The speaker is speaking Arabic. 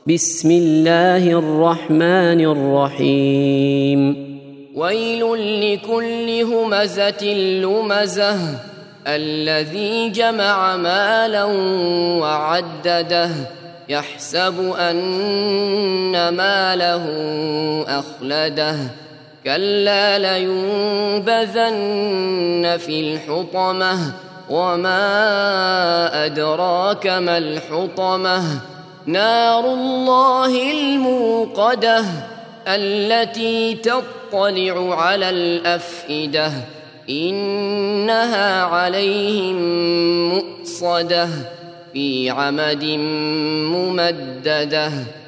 بسم الله الرحمن الرحيم ويل لكل همزة لمزة الذي جمع مالا وعدده يحسب أن ماله أخلده كلا لينبذن في الحطمة وما أدراك ما الحطمة نار الله الموقدة التي تطلع على الأفئدة إنها عليهم مؤصدة في عمد ممددة.